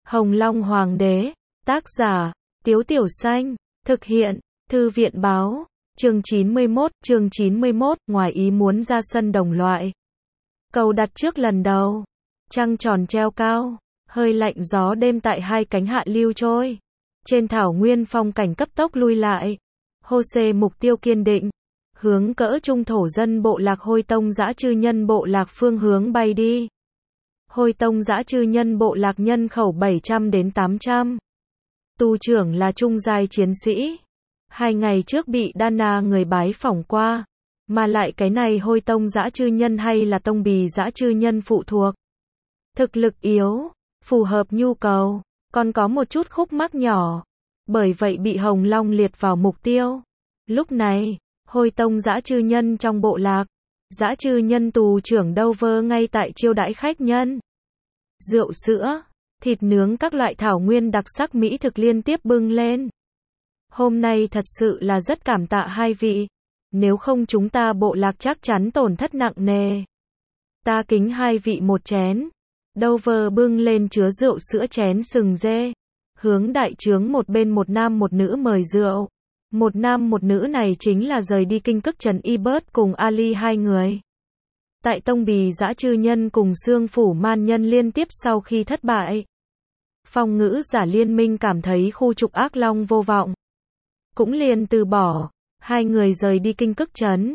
Hồng Long Hoàng đế, tác giả, Tiếu Tiểu Xanh, thực hiện, Thư viện báo, chương 91, ngoài ý muốn ra sân đồng loại. Cầu đặt trước lần đầu, trăng tròn treo cao, hơi lạnh gió đêm tại hai cánh hạ lưu trôi. Trên thảo nguyên phong cảnh cấp tốc lui lại. Hô-xê mục tiêu kiên định, hướng cỡ trung thổ dân bộ lạc Hôi Tông Dã Chư Nhân bộ lạc phương hướng bay đi. Hôi Tông Dã Chư Nhân bộ lạc nhân khẩu 700 đến 800. Tu trưởng là trung giai chiến sĩ. 2 ngày trước bị Dana người bái phỏng qua. Mà lại cái này Hôi Tông Dã Chư Nhân hay là Tông Bì Dã Chư Nhân phụ thuộc. Thực lực yếu, phù hợp nhu cầu, còn có một chút khúc mắc nhỏ. Bởi vậy bị Hồng Long liệt vào mục tiêu. Lúc này, Hôi Tông Dã Chư Nhân trong bộ lạc, Dã Chư Nhân tù trưởng Dover ngay tại chiêu đãi khách nhân. Rượu sữa, thịt nướng các loại thảo nguyên đặc sắc mỹ thực liên tiếp bưng lên. Hôm nay thật sự là rất cảm tạ hai vị. Nếu không chúng ta bộ lạc chắc chắn tổn thất nặng nề. Ta kính hai vị một chén. Dover bưng lên chứa rượu sữa chén sừng dê. Hướng đại trướng một bên một nam một nữ mời rượu. Một nam một nữ này chính là rời đi kinh cức Trần Ebert cùng Ali hai người. Tại Tông Bì Dã Chư Nhân cùng Xương Phủ Man Nhân liên tiếp sau khi thất bại. Phong ngữ giả liên minh cảm thấy khu trục ác long vô vọng. Cũng liền từ bỏ. Hai người rời đi kinh cức trấn.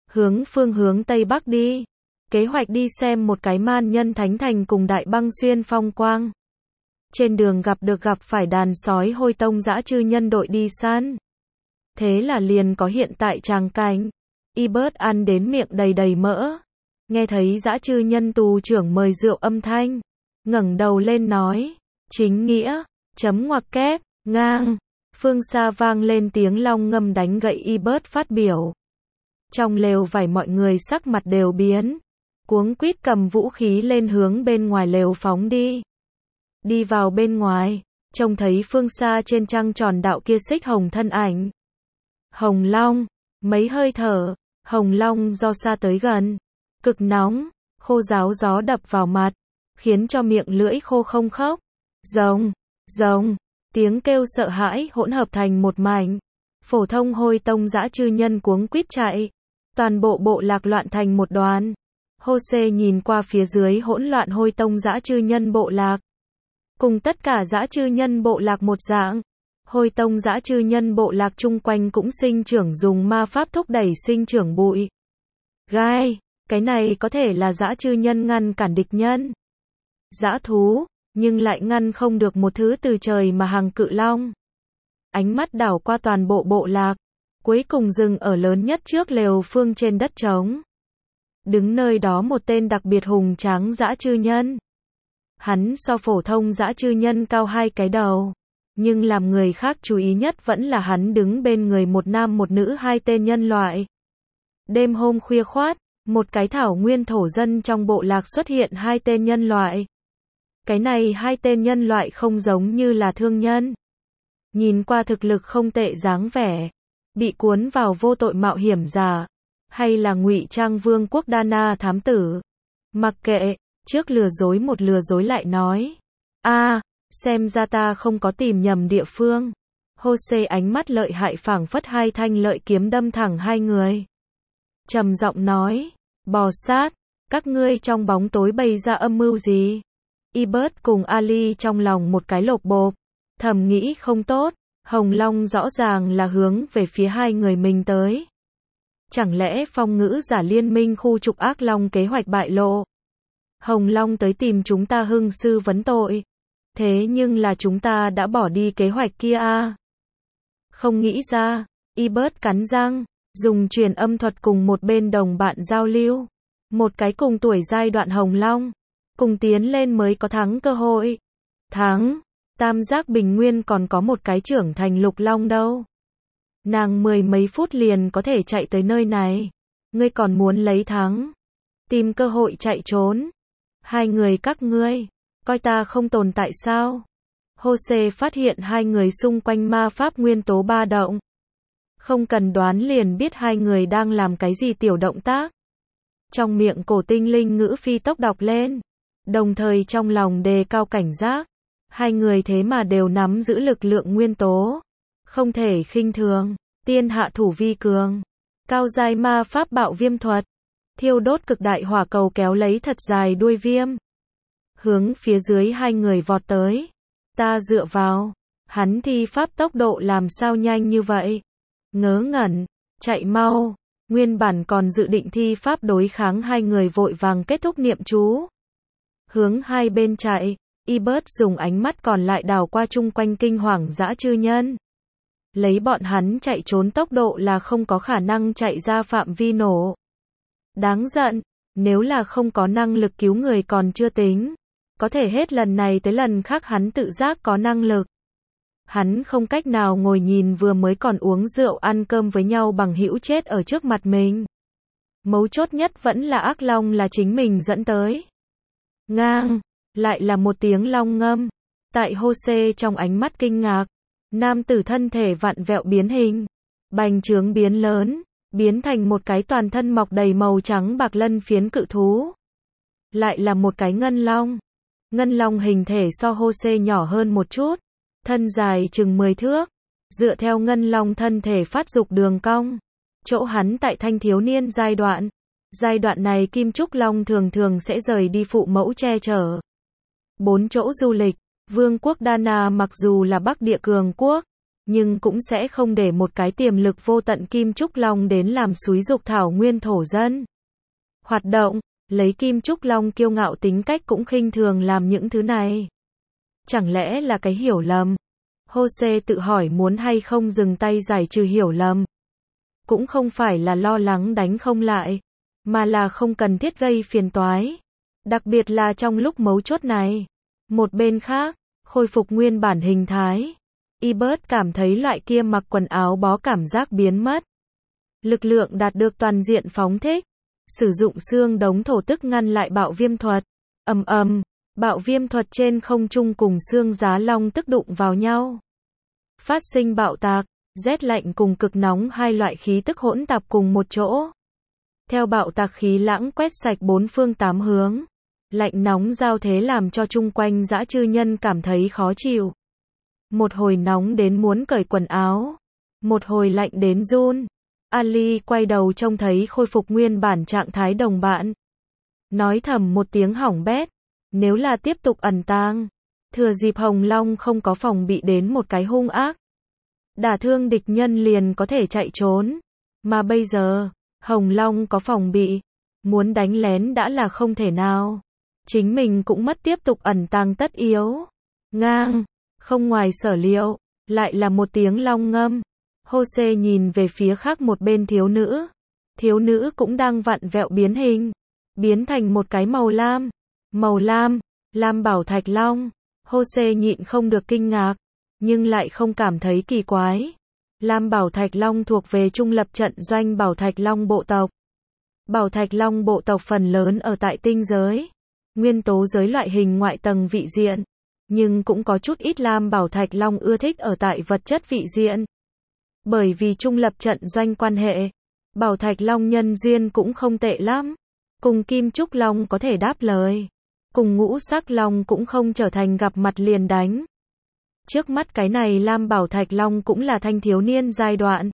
Hướng Tây Bắc đi. Kế hoạch đi xem một cái Man Nhân Thánh Thành cùng Đại Băng Xuyên phong quang. Trên đường gặp phải đàn sói Hôi Tông Dã Chư Nhân đội đi săn. Thế là liền có hiện tại tràng cảnh. Ebert ăn đến miệng đầy mỡ. Nghe thấy Dã Chư Nhân tù trưởng mời rượu âm thanh. Ngẩng đầu lên nói. Chính nghĩa. Chấm ngoặc kép. Ngang. Phương xa vang lên tiếng long ngâm đánh gậy Ebert phát biểu. Trong lều vải mọi người sắc mặt đều biến. Cuống quýt cầm vũ khí lên hướng bên ngoài lều phóng đi. Đi vào bên ngoài, trông thấy phương xa trên trăng tròn đạo kia xích hồng thân ảnh. Hồng Long, mấy hơi thở, Hồng Long do xa tới gần. Cực nóng, khô ráo gió đập vào mặt, khiến cho miệng lưỡi khô không khóc. Rồng, tiếng kêu sợ hãi hỗn hợp thành một mảnh. Phổ thông Hôi Tông Dã Chư Nhân cuống quýt chạy. Toàn bộ bộ lạc loạn thành một đoàn. Hô-xê nhìn qua phía dưới hỗn loạn Hôi Tông Dã Chư Nhân bộ lạc. Cùng tất cả Dã Chư Nhân bộ lạc một dạng. Hôi Tông Dã Chư Nhân bộ lạc chung quanh cũng sinh trưởng dùng ma pháp thúc đẩy sinh trưởng bụi. Gai, cái này có thể là Dã Chư Nhân ngăn cản địch nhân. Dã thú, nhưng lại ngăn không được một thứ từ trời mà hàng cự long. Ánh mắt đảo qua toàn bộ bộ lạc, cuối cùng dừng ở lớn nhất trước lều phương trên đất trống. Đứng nơi đó một tên đặc biệt hùng tráng Dã Chư Nhân. Hắn so phổ thông Dã Chư Nhân cao 2 cái đầu. Nhưng làm người khác chú ý nhất vẫn là hắn đứng bên người một nam một nữ 2 tên nhân loại. Đêm hôm khuya khoát, một cái thảo nguyên thổ dân trong bộ lạc xuất hiện 2 tên nhân loại. Cái này 2 tên nhân loại không giống như là thương nhân. Nhìn qua thực lực không tệ dáng vẻ. Bị cuốn vào vô tội mạo hiểm giả. Hay là ngụy trang vương quốc Dana thám tử. Mặc kệ, trước lừa dối một lừa dối lại nói. Xem ra ta không có tìm nhầm địa phương. Hô-xê ánh mắt lợi hại phảng phất 2 thanh lợi kiếm đâm thẳng 2 người. Trầm giọng nói. Bò sát, các ngươi trong bóng tối bày ra âm mưu gì? Ebert cùng Ali trong lòng một cái lột bộp. Thầm nghĩ không tốt. Hồng Long rõ ràng là hướng về phía 2 người mình tới. Chẳng lẽ phong ngữ giả liên minh khu trục ác long kế hoạch bại lộ? Hồng Long tới tìm chúng ta hưng sư vấn tội. Thế nhưng là chúng ta đã bỏ đi kế hoạch kia à? Không nghĩ ra. Ebert cắn răng, dùng truyền âm thuật cùng một bên đồng bạn giao lưu. Một cái cùng tuổi giai đoạn Hồng Long. Cùng tiến lên mới có thắng cơ hội. Thắng. Tam giác bình nguyên còn có một cái trưởng thành Lục Long đâu. Nàng 10 mấy phút liền có thể chạy tới nơi này. Ngươi còn muốn lấy thắng. Tìm cơ hội chạy trốn. 2 người các ngươi. Coi ta không tồn tại sao? Hô-xê phát hiện 2 người xung quanh ma pháp nguyên tố ba động. Không cần đoán liền biết 2 người đang làm cái gì tiểu động tác. Trong miệng cổ tinh linh ngữ phi tốc đọc lên. Đồng thời trong lòng đề cao cảnh giác. Hai người thế mà đều nắm giữ lực lượng nguyên tố. Không thể khinh thường. Tiên hạ thủ vi cường. Cao giai ma pháp bạo viêm thuật. Thiêu đốt cực đại hỏa cầu kéo lấy thật dài đuôi viêm. Hướng phía dưới hai người vọt tới. Ta dựa vào. Hắn thi pháp tốc độ làm sao nhanh như vậy? Ngớ ngẩn. Chạy mau. Nguyên bản còn dự định thi pháp đối kháng hai người vội vàng kết thúc niệm chú. Hướng hai bên chạy. Ebert dùng ánh mắt còn lại đảo qua chung quanh kinh hoàng dã chư nhân. Lấy bọn hắn chạy trốn tốc độ là không có khả năng chạy ra phạm vi nổ. Đáng giận, nếu là không có năng lực cứu người còn chưa tính. Có thể hết lần này tới lần khác hắn tự giác có năng lực. Hắn không cách nào ngồi nhìn vừa mới còn uống rượu ăn cơm với nhau bằng hữu chết ở trước mặt mình. Mấu chốt nhất vẫn là ác long là chính mình dẫn tới. Ngang, lại là một tiếng long ngâm. Tại Jose trong ánh mắt kinh ngạc, nam tử thân thể vặn vẹo biến hình, bành trướng biến lớn, biến thành một cái toàn thân mọc đầy màu trắng bạc lân phiến cự thú. Lại là một cái ngân long. Ngân long hình thể so Jose nhỏ hơn một chút, thân dài chừng 10 thước, dựa theo ngân long thân thể phát dục đường cong. Chỗ hắn tại thanh thiếu niên giai đoạn này kim trúc long thường thường sẽ rời đi phụ mẫu che chở. 4 chỗ du lịch, vương quốc Dana mặc dù là Bắc địa cường quốc, nhưng cũng sẽ không để một cái tiềm lực vô tận kim trúc long đến làm xúi giục thảo nguyên thổ dân. Hoạt động, lấy kim trúc long kiêu ngạo tính cách cũng khinh thường làm những thứ này. Chẳng lẽ là cái hiểu lầm? Jose tự hỏi muốn hay không dừng tay giải trừ hiểu lầm. Cũng không phải là lo lắng đánh không lại, mà là không cần thiết gây phiền toái. Đặc biệt là trong lúc mấu chốt này. Một bên khác, khôi phục nguyên bản hình thái. Ebert cảm thấy loại kia mặc quần áo bó cảm giác biến mất. Lực lượng đạt được toàn diện phóng thích. Sử dụng xương đống thổ tức ngăn lại bạo viêm thuật. Ầm ầm, bạo viêm thuật trên không trung cùng xương giá long tức đụng vào nhau. Phát sinh bạo tạc, rét lạnh cùng cực nóng hai loại khí tức hỗn tạp cùng một chỗ. Theo bạo tạc khí lãng quét sạch bốn phương tám hướng. Lạnh nóng giao thế làm cho chung quanh dã chư nhân cảm thấy khó chịu. Một hồi nóng đến muốn cởi quần áo. Một hồi lạnh đến run. Ali quay đầu trông thấy khôi phục nguyên bản trạng thái đồng bạn. Nói thầm một tiếng hỏng bét. Nếu là tiếp tục ẩn tàng. Thừa dịp Hồng Long không có phòng bị đến một cái hung ác. Đả thương địch nhân liền có thể chạy trốn. Mà bây giờ, Hồng Long có phòng bị. Muốn đánh lén đã là không thể nào. Chính mình cũng mất tiếp tục ẩn tàng tất yếu. Ngang, không ngoài sở liệu, lại là một tiếng long ngâm. Jose nhìn về phía khác một bên thiếu nữ. Thiếu nữ cũng đang vặn vẹo biến hình. Biến thành một cái màu lam. Màu lam, lam bảo thạch long. Jose nhịn không được kinh ngạc, nhưng lại không cảm thấy kỳ quái. Lam bảo thạch long thuộc về trung lập trận doanh bảo thạch long bộ tộc. Bảo thạch long bộ tộc phần lớn ở tại tinh giới. Nguyên tố giới loại hình ngoại tầng vị diện. Nhưng cũng có chút ít lam bảo thạch long ưa thích ở tại vật chất vị diện. Bởi vì trung lập trận doanh quan hệ, bảo thạch long nhân duyên cũng không tệ lắm. Cùng kim trúc long có thể đáp lời. Cùng ngũ sắc long cũng không trở thành gặp mặt liền đánh. Trước mắt cái này lam bảo thạch long cũng là thanh thiếu niên giai đoạn.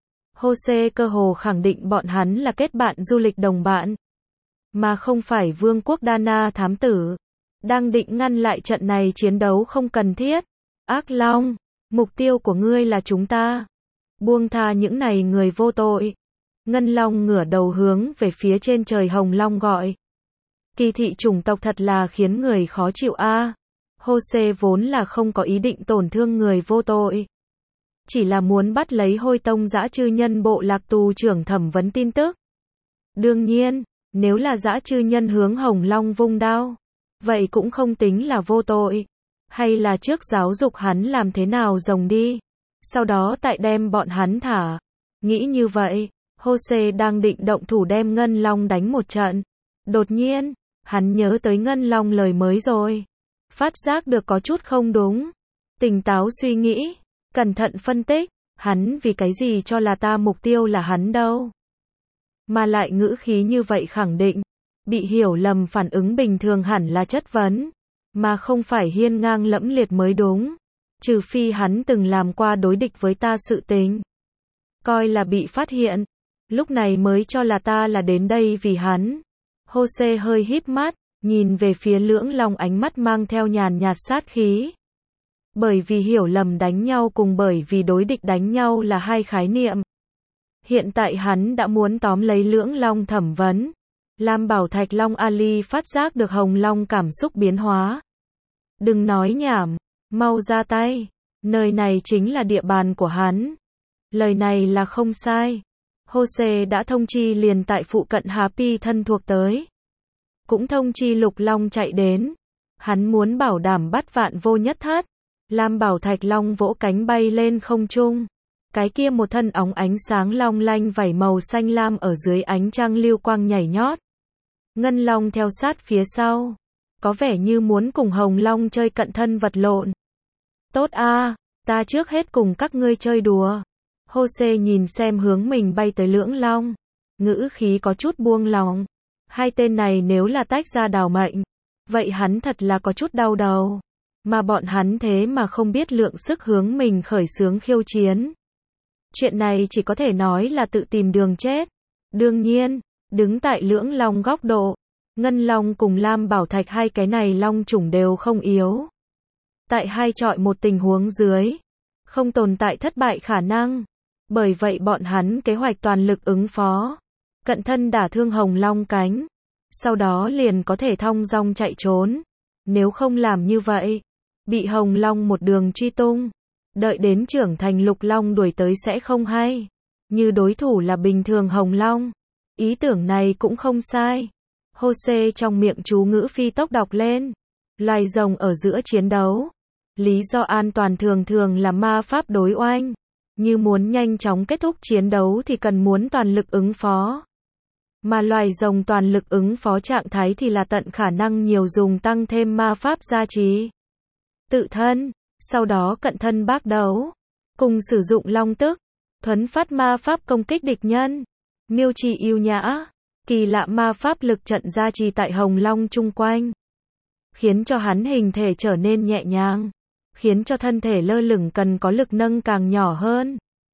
Jose cơ hồ khẳng định bọn hắn là kết bạn du lịch đồng bạn. Mà không phải vương quốc Dana thám tử. Đang định ngăn lại trận này chiến đấu không cần thiết. Ác long, mục tiêu của ngươi là chúng ta. Buông tha những này người vô tội. Ngân long ngửa đầu hướng về phía trên trời Hồng Long gọi. Kỳ thị chủng tộc thật là khiến người khó chịu a. Jose vốn là không có ý định tổn thương người vô tội. Chỉ là muốn bắt lấy Hôi Tông dã chư nhân bộ lạc tù trưởng thẩm vấn tin tức. Đương nhiên, nếu là dã chư nhân hướng Hồng Long vung đao, vậy cũng không tính là vô tội. Hay là trước giáo dục hắn làm thế nào rồng đi, sau đó tại đem bọn hắn thả. Nghĩ như vậy, Jose đang định động thủ đem Ngân Long đánh một trận. Đột nhiên, hắn nhớ tới Ngân Long lời mới rồi. Phát giác được có chút không đúng. Tỉnh táo suy nghĩ, cẩn thận phân tích, hắn vì cái gì cho là ta mục tiêu là hắn đâu. Mà lại ngữ khí như vậy khẳng định, bị hiểu lầm phản ứng bình thường hẳn là chất vấn. mà không phải hiên ngang lẫm liệt mới đúng. Trừ phi hắn từng làm qua đối địch với ta sự tình. Coi là bị phát hiện. Lúc này mới cho là ta là đến đây vì hắn. Jose hơi híp mắt, nhìn về phía Lưỡng Long, ánh mắt mang theo nhàn nhạt sát khí. Bởi vì hiểu lầm đánh nhau cùng bởi vì đối địch đánh nhau là hai khái niệm. Hiện tại hắn đã muốn tóm lấy Lưỡng Long thẩm vấn. Lam Bảo Thạch Long Ali phát giác được Hồng Long cảm xúc biến hóa. Đừng nói nhảm, mau ra tay. Nơi này chính là địa bàn của hắn. Lời này là không sai. Jose đã thông chi liền tại phụ cận Happy thân thuộc tới. Cũng thông chi Lục Long chạy đến. Hắn muốn bảo đảm bắt vạn vô nhất thất. Lam Bảo Thạch Long vỗ cánh bay lên không trung. Cái kia một thân óng ánh sáng long lanh vảy màu xanh lam ở dưới ánh trăng lưu quang nhảy nhót. Ngân Long theo sát phía sau. Có vẻ như muốn cùng Hồng Long chơi cận thân vật lộn. Tốt a, ta trước hết cùng các ngươi chơi đùa. Jose nhìn xem hướng mình bay tới Lưỡng Long. Ngữ khí có chút buông lỏng. Hai tên này nếu là tách ra đào mệnh. Vậy hắn thật là có chút đau đầu. Mà bọn hắn thế mà không biết lượng sức hướng mình khởi xướng khiêu chiến. Chuyện này chỉ có thể nói là tự tìm đường chết. Đương nhiên, đứng tại Lưỡng Long góc độ, Ngân Long cùng Lam Bảo Thạch hai cái này long chủng đều không yếu. Tại hai chọi một tình huống dưới, không tồn tại thất bại khả năng. Bởi vậy bọn hắn kế hoạch toàn lực ứng phó. Cận thân đả thương Hồng Long cánh. Sau đó liền có thể thong dong chạy trốn. Nếu không làm như vậy, bị Hồng Long một đường truy tung. Đợi đến trưởng thành Lục Long đuổi tới sẽ không hay. Như đối thủ là bình thường Hồng Long. Ý tưởng này cũng không sai. Jose trong miệng chú ngữ phi tốc đọc lên. Loài rồng ở giữa chiến đấu. Lý do an toàn thường thường là ma pháp đối oanh. Như muốn nhanh chóng kết thúc chiến đấu thì cần muốn toàn lực ứng phó. Mà loài rồng toàn lực ứng phó trạng thái thì là tận khả năng nhiều dùng tăng thêm ma pháp gia trì. Tự thân, sau đó cận thân bác đấu. Cùng sử dụng long tức, thuấn phát ma pháp công kích địch nhân. Miêu trì yêu nhã, kỳ lạ ma pháp lực trận gia trì tại Hồng Long chung quanh. Khiến cho hắn hình thể trở nên nhẹ nhàng. Khiến cho thân thể lơ lửng cần có lực nâng càng nhỏ hơn.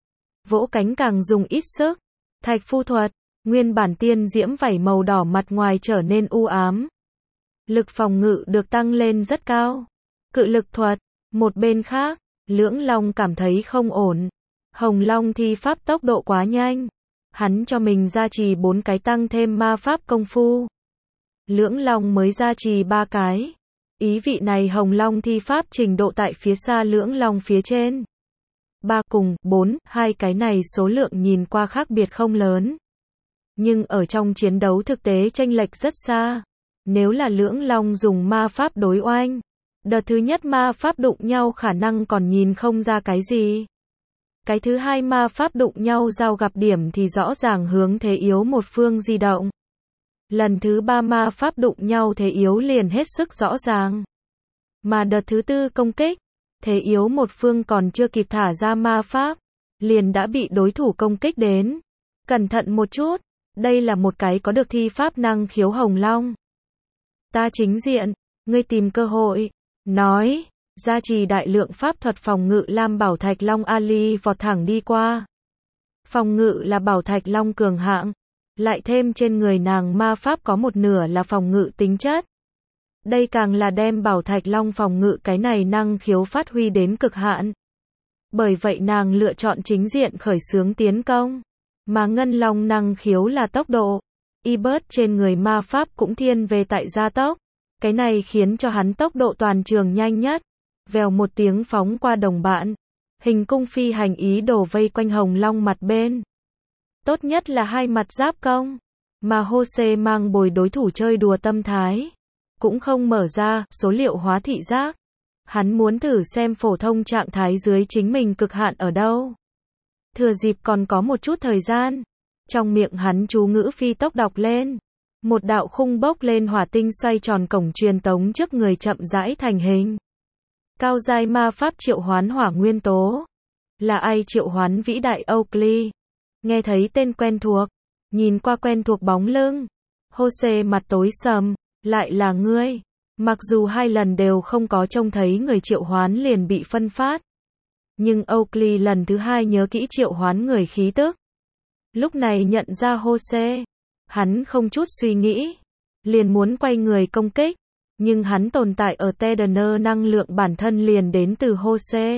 Vỗ cánh càng dùng ít sức. Thạch phu thuật, nguyên bản tiên diễm vảy màu đỏ mặt ngoài trở nên u ám. Lực phòng ngự được tăng lên rất cao. Cự lực thuật, một bên khác, Lưỡng Long cảm thấy không ổn. Hồng Long thi pháp tốc độ quá nhanh. Hắn cho mình gia trì 4 cái tăng thêm ma pháp công phu. Lưỡng Long mới gia trì 3 cái. Ý vị này Hồng Long thi pháp trình độ tại phía xa Lưỡng Long phía trên. 3 cùng 4, hai cái này số lượng nhìn qua khác biệt không lớn. Nhưng ở trong chiến đấu thực tế chênh lệch rất xa. Nếu là Lưỡng Long dùng ma pháp đối oanh, đợt thứ nhất ma pháp đụng nhau khả năng còn nhìn không ra cái gì. Cái thứ hai ma pháp đụng nhau giao gặp điểm thì rõ ràng hướng thế yếu một phương di động. Lần thứ ba ma pháp đụng nhau thế yếu liền hết sức rõ ràng. Mà đợt thứ tư công kích, thế yếu một phương còn chưa kịp thả ra ma pháp, liền đã bị đối thủ công kích đến. Cẩn thận một chút, đây là một cái có được thi pháp năng khiếu Hồng Long. Ta chính diện, ngươi tìm cơ hội. Nói, gia trì đại lượng pháp thuật phòng ngự Lam Bảo Thạch Long Ali vọt thẳng đi qua. Phòng ngự là Bảo Thạch Long cường hạng. Lại thêm trên người nàng ma pháp có một nửa là phòng ngự tính chất. Đây càng là đem Bảo Thạch Long phòng ngự cái này năng khiếu phát huy đến cực hạn. Bởi vậy nàng lựa chọn chính diện khởi xướng tiến công. Mà Ngân Long năng khiếu là tốc độ. Y-Bird trên người ma pháp cũng thiên về tại gia tốc. Cái này khiến cho hắn tốc độ toàn trường nhanh nhất. Vèo một tiếng phóng qua đồng bạn. Hình cung phi hành ý đồ vây quanh Hồng Long mặt bên. Tốt nhất là hai mặt giáp công. Mà Jose mang bồi đối thủ chơi đùa tâm thái. Cũng không mở ra số liệu hóa thị giác. Hắn muốn thử xem phổ thông trạng thái dưới chính mình cực hạn ở đâu. Thừa dịp còn có một chút thời gian. Trong miệng hắn chú ngữ phi tốc đọc lên. Một đạo khung bốc lên hỏa tinh xoay tròn cổng truyền tống trước người chậm rãi thành hình. Cao giai ma pháp triệu hoán hỏa nguyên tố. Là ai triệu hoán vĩ đại Oakley? Nghe thấy tên quen thuộc. Nhìn qua quen thuộc bóng lưng. Jose mặt tối sầm. Lại là ngươi. Mặc dù 2 lần đều không có trông thấy người triệu hoán liền bị phân phát. Nhưng Oakley lần thứ 2 nhớ kỹ triệu hoán người khí tức. Lúc này nhận ra Jose. Hắn không chút suy nghĩ. Liền muốn quay người công kích. Nhưng hắn tồn tại ở Tedener năng lượng bản thân liền đến từ Jose.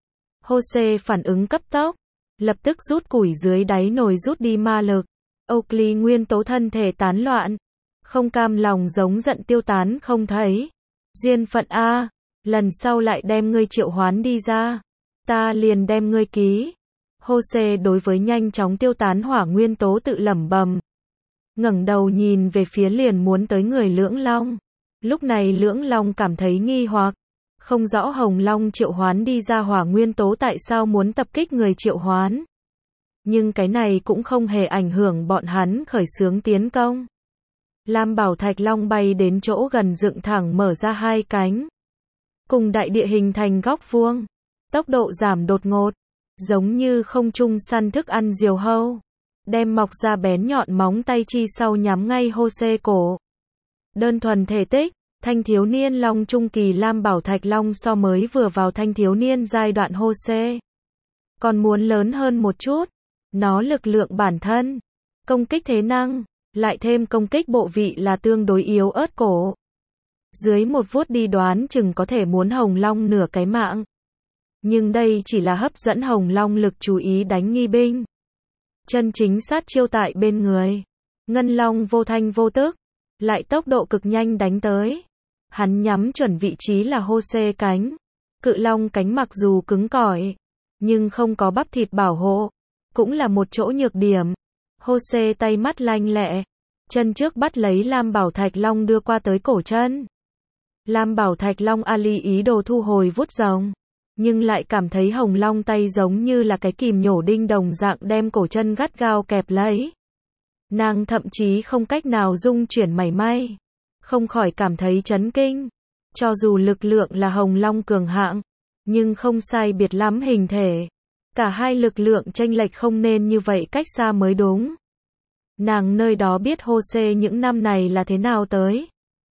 Jose phản ứng cấp tốc. Lập tức rút củi dưới đáy nồi rút đi ma lực. Oakley nguyên tố thân thể tán loạn. Không cam lòng giống giận tiêu tán không thấy. Duyên phận A. Lần sau lại đem ngươi triệu hoán đi ra. Ta liền đem ngươi ký. Jose đối với nhanh chóng tiêu tán hỏa nguyên tố tự lẩm bẩm. Ngẩng đầu nhìn về phía liền muốn tới người lưỡng long. Lúc này lưỡng long cảm thấy nghi hoặc. Không rõ hồng long triệu hoán đi ra hỏa nguyên tố tại sao muốn tập kích người triệu hoán. Nhưng cái này cũng không hề ảnh hưởng bọn hắn khởi xướng tiến công. Lam bảo thạch long bay đến chỗ gần dựng thẳng mở ra 2 cánh. Cùng đại địa hình thành góc vuông. Tốc độ giảm đột ngột. Giống như không trung săn thức ăn diều hâu. Đem mọc ra bén nhọn móng tay chi sau nhắm ngay Jose cổ. Đơn thuần thể tích. Thanh thiếu niên long trung kỳ lam bảo thạch long so mới vừa vào thanh thiếu niên giai đoạn Jose. Còn muốn lớn hơn một chút. Nó lực lượng bản thân. Công kích thế năng. Lại thêm công kích bộ vị là tương đối yếu ớt cổ. Dưới một vuốt đi đoán chừng có thể muốn hồng long nửa cái mạng. Nhưng đây chỉ là hấp dẫn hồng long lực chú ý đánh nghi binh. Chân chính sát chiêu tại bên người. Ngân long vô thanh vô tức. Lại tốc độ cực nhanh đánh tới. Hắn nhắm chuẩn vị trí là Jose cánh. Cự long cánh mặc dù cứng cỏi. Nhưng không có bắp thịt bảo hộ. Cũng là một chỗ nhược điểm. Jose tay mắt lanh lẹ. Chân trước bắt lấy lam bảo thạch long đưa qua tới cổ chân. Lam bảo thạch long Ali ý đồ thu hồi vuốt rồng. Nhưng lại cảm thấy hồng long tay giống như là cái kìm nhổ đinh đồng dạng đem cổ chân gắt gao kẹp lấy. Nàng thậm chí không cách nào dung chuyển mảy may. Không khỏi cảm thấy chấn kinh. Cho dù lực lượng là hồng long cường hạng. Nhưng không sai biệt lắm hình thể. Cả hai lực lượng chênh lệch không nên như vậy cách xa mới đúng. Nàng nơi đó biết Jose những năm này là thế nào tới.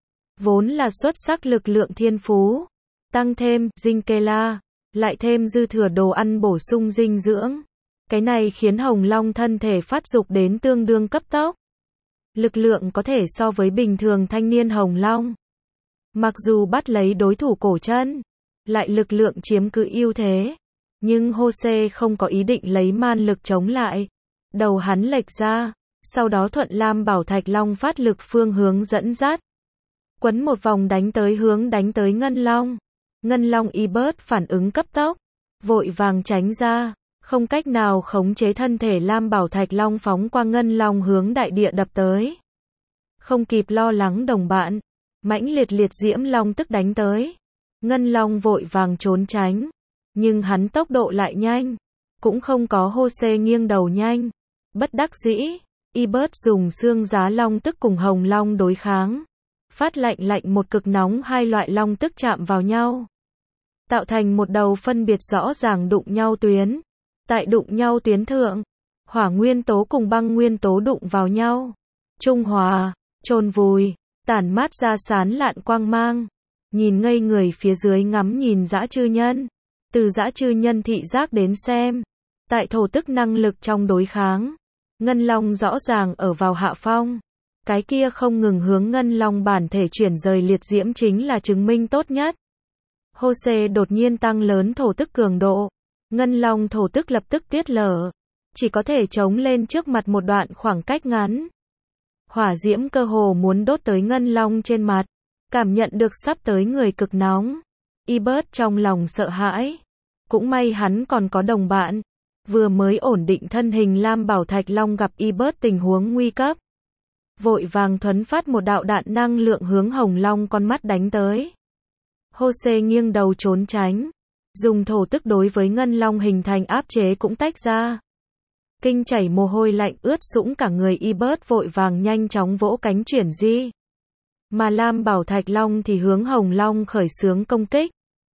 Vốn là xuất sắc lực lượng thiên phú. Tăng thêm, Jinkela. Lại thêm dư thừa đồ ăn bổ sung dinh dưỡng. Cái này khiến hồng long thân thể phát dục đến tương đương cấp tốc. Lực lượng có thể so với bình thường thanh niên hồng long. Mặc dù bắt lấy đối thủ cổ chân. Lại lực lượng chiếm cứ ưu thế. Nhưng Jose không có ý định lấy man lực chống lại. Đầu hắn lệch ra. Sau đó thuận lam bảo thạch long phát lực phương hướng dẫn dắt. Quấn một vòng đánh tới ngân long. Ngân long Ebert phản ứng cấp tốc. Vội vàng tránh ra. Không cách nào khống chế thân thể lam bảo thạch long phóng qua ngân long hướng đại địa đập tới. Không kịp lo lắng đồng bạn. Mãnh liệt diễm long tức đánh tới. Ngân long vội vàng trốn tránh. Nhưng hắn tốc độ lại nhanh. Cũng không có Jose nghiêng đầu nhanh. Bất đắc dĩ. Ebert dùng xương giá long tức cùng hồng long đối kháng. Phát lạnh một cực nóng hai loại long tức chạm vào nhau. Tạo thành một đầu phân biệt rõ ràng đụng nhau tuyến. Tại đụng nhau tuyến thượng. Hỏa nguyên tố cùng băng nguyên tố đụng vào nhau. Trung hòa, chôn vùi, tản mát ra sán lạn quang mang. Nhìn ngây người phía dưới ngắm nhìn dã chư nhân. Từ dã chư nhân thị giác đến xem. Tại thổ tức năng lực trong đối kháng. Ngân long rõ ràng ở vào hạ phong. Cái kia không ngừng hướng ngân long bản thể chuyển rời liệt diễm chính là chứng minh tốt nhất. Jose đột nhiên tăng lớn thổ tức cường độ. Ngân long thổ tức lập tức tiết lở. Chỉ có thể chống lên trước mặt một đoạn khoảng cách ngắn. Hỏa diễm cơ hồ muốn đốt tới ngân long trên mặt. Cảm nhận được sắp tới người cực nóng. Ebert trong lòng sợ hãi. Cũng may hắn còn có đồng bạn. Vừa mới ổn định thân hình lam bảo thạch long gặp Ebert tình huống nguy cấp. Vội vàng thuấn phát một đạo đạn năng lượng hướng hồng long con mắt đánh tới. Jose nghiêng đầu trốn tránh. Dùng thổ tức đối với ngân long hình thành áp chế cũng tách ra. Kinh chảy mồ hôi lạnh ướt sũng cả người Ebert vội vàng nhanh chóng vỗ cánh chuyển di. Mà lam bảo thạch long thì hướng hồng long khởi xướng công kích.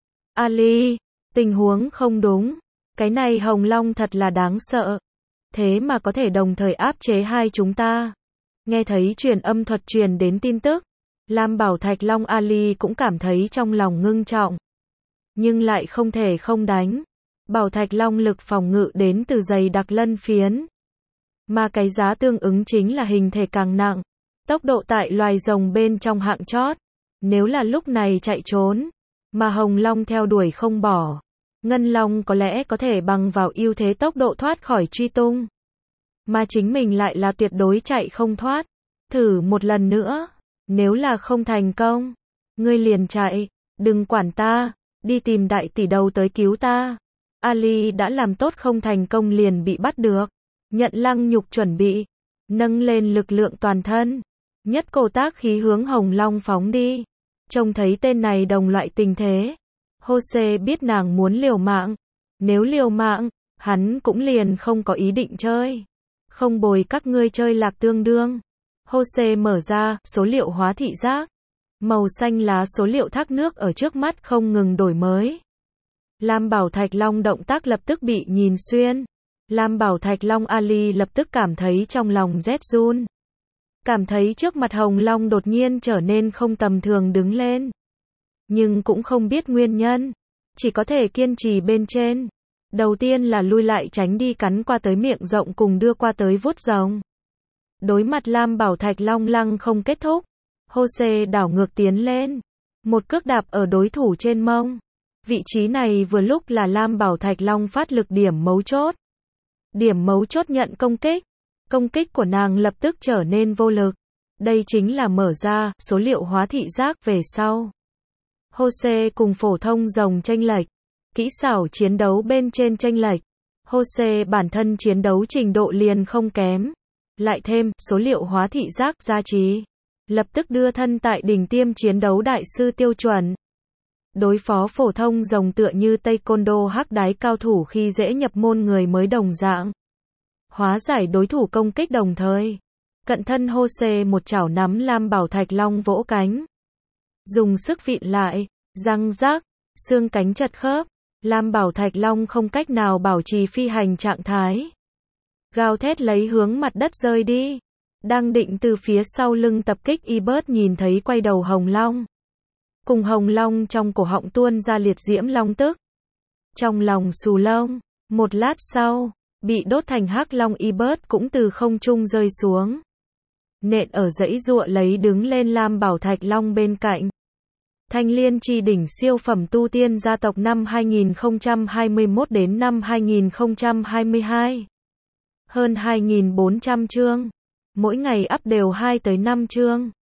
Ali, tình huống không đúng. Cái này hồng long thật là đáng sợ. Thế mà có thể đồng thời áp chế hai chúng ta. Nghe thấy truyền âm thuật truyền đến tin tức. Lam Bảo Thạch Long Ali cũng cảm thấy trong lòng ngưng trọng. Nhưng lại không thể không đánh. Bảo Thạch Long lực phòng ngự đến từ dày đặc lân phiến. Mà cái giá tương ứng chính là hình thể càng nặng. Tốc độ tại loài rồng bên trong hạng chót. Nếu là lúc này chạy trốn, mà Hồng Long theo đuổi không bỏ, Ngân Long có lẽ có thể bằng vào ưu thế tốc độ thoát khỏi truy tung. Mà chính mình lại là tuyệt đối chạy không thoát. Thử một lần nữa. Nếu là không thành công, ngươi liền chạy, đừng quản ta, đi tìm đại tỷ đầu tới cứu ta. Ali đã làm tốt không thành công liền bị bắt được. Nhận lăng nhục chuẩn bị, nâng lên lực lượng toàn thân. Nhất cổ tác khí hướng Hồng Long phóng đi. Trông thấy tên này đồng loại tình thế. Jose biết nàng muốn liều mạng. Nếu liều mạng, hắn cũng liền không có ý định chơi. Không bồi các ngươi chơi lạc tương đương. Jose mở ra, số liệu hóa thị giác. Màu xanh lá số liệu thác nước ở trước mắt không ngừng đổi mới. Lam Bảo Thạch Long động tác lập tức bị nhìn xuyên. Lam Bảo Thạch Long Ali lập tức cảm thấy trong lòng rét run. Cảm thấy trước mặt Hồng Long đột nhiên trở nên không tầm thường đứng lên. Nhưng cũng không biết nguyên nhân. Chỉ có thể kiên trì bên trên. Đầu tiên là lui lại tránh đi cắn qua tới miệng rộng cùng đưa qua tới vuốt rồng. Đối mặt Lam Bảo Thạch Long lăng không kết thúc. Jose đảo ngược tiến lên. Một cước đạp ở đối thủ trên mông. Vị trí này vừa lúc là Lam Bảo Thạch Long phát lực điểm mấu chốt. Điểm mấu chốt nhận công kích. Công kích của nàng lập tức trở nên vô lực. Đây chính là mở ra số liệu hóa thị giác về sau. Jose cùng phổ thông rồng chênh lệch. Kỹ xảo chiến đấu bên trên chênh lệch. Jose bản thân chiến đấu trình độ liền không kém. Lại thêm số liệu hóa thị giác gia trì. Lập tức đưa thân tại đỉnh tiêm chiến đấu đại sư tiêu chuẩn. Đối phó phổ thông rồng tựa như Taekwondo hắc đái cao thủ khi dễ nhập môn người mới đồng dạng. Hóa giải đối thủ công kích đồng thời. Cận thân Jose một chảo nắm Lam Bảo Thạch Long vỗ cánh. Dùng sức vịn lại, răng rác, xương cánh chật khớp. Lam Bảo Thạch Long không cách nào bảo trì phi hành trạng thái. Gào thét lấy hướng mặt đất rơi đi. Đang định từ phía sau lưng tập kích Ebert nhìn thấy quay đầu Hồng Long. Cùng Hồng Long trong cổ họng tuôn ra liệt diễm long tức. Trong lòng xù lông. Một lát sau, bị đốt thành hắc long Ebert cũng từ không trung rơi xuống. Nện ở dãy giụa lấy đứng lên Lam Bảo Thạch Long bên cạnh. Thanh Liên Chi đỉnh siêu phẩm tu tiên gia tộc năm 2021 đến năm 2022. Hơn 2.400 chương. Mỗi ngày up đều 2 tới 5 chương.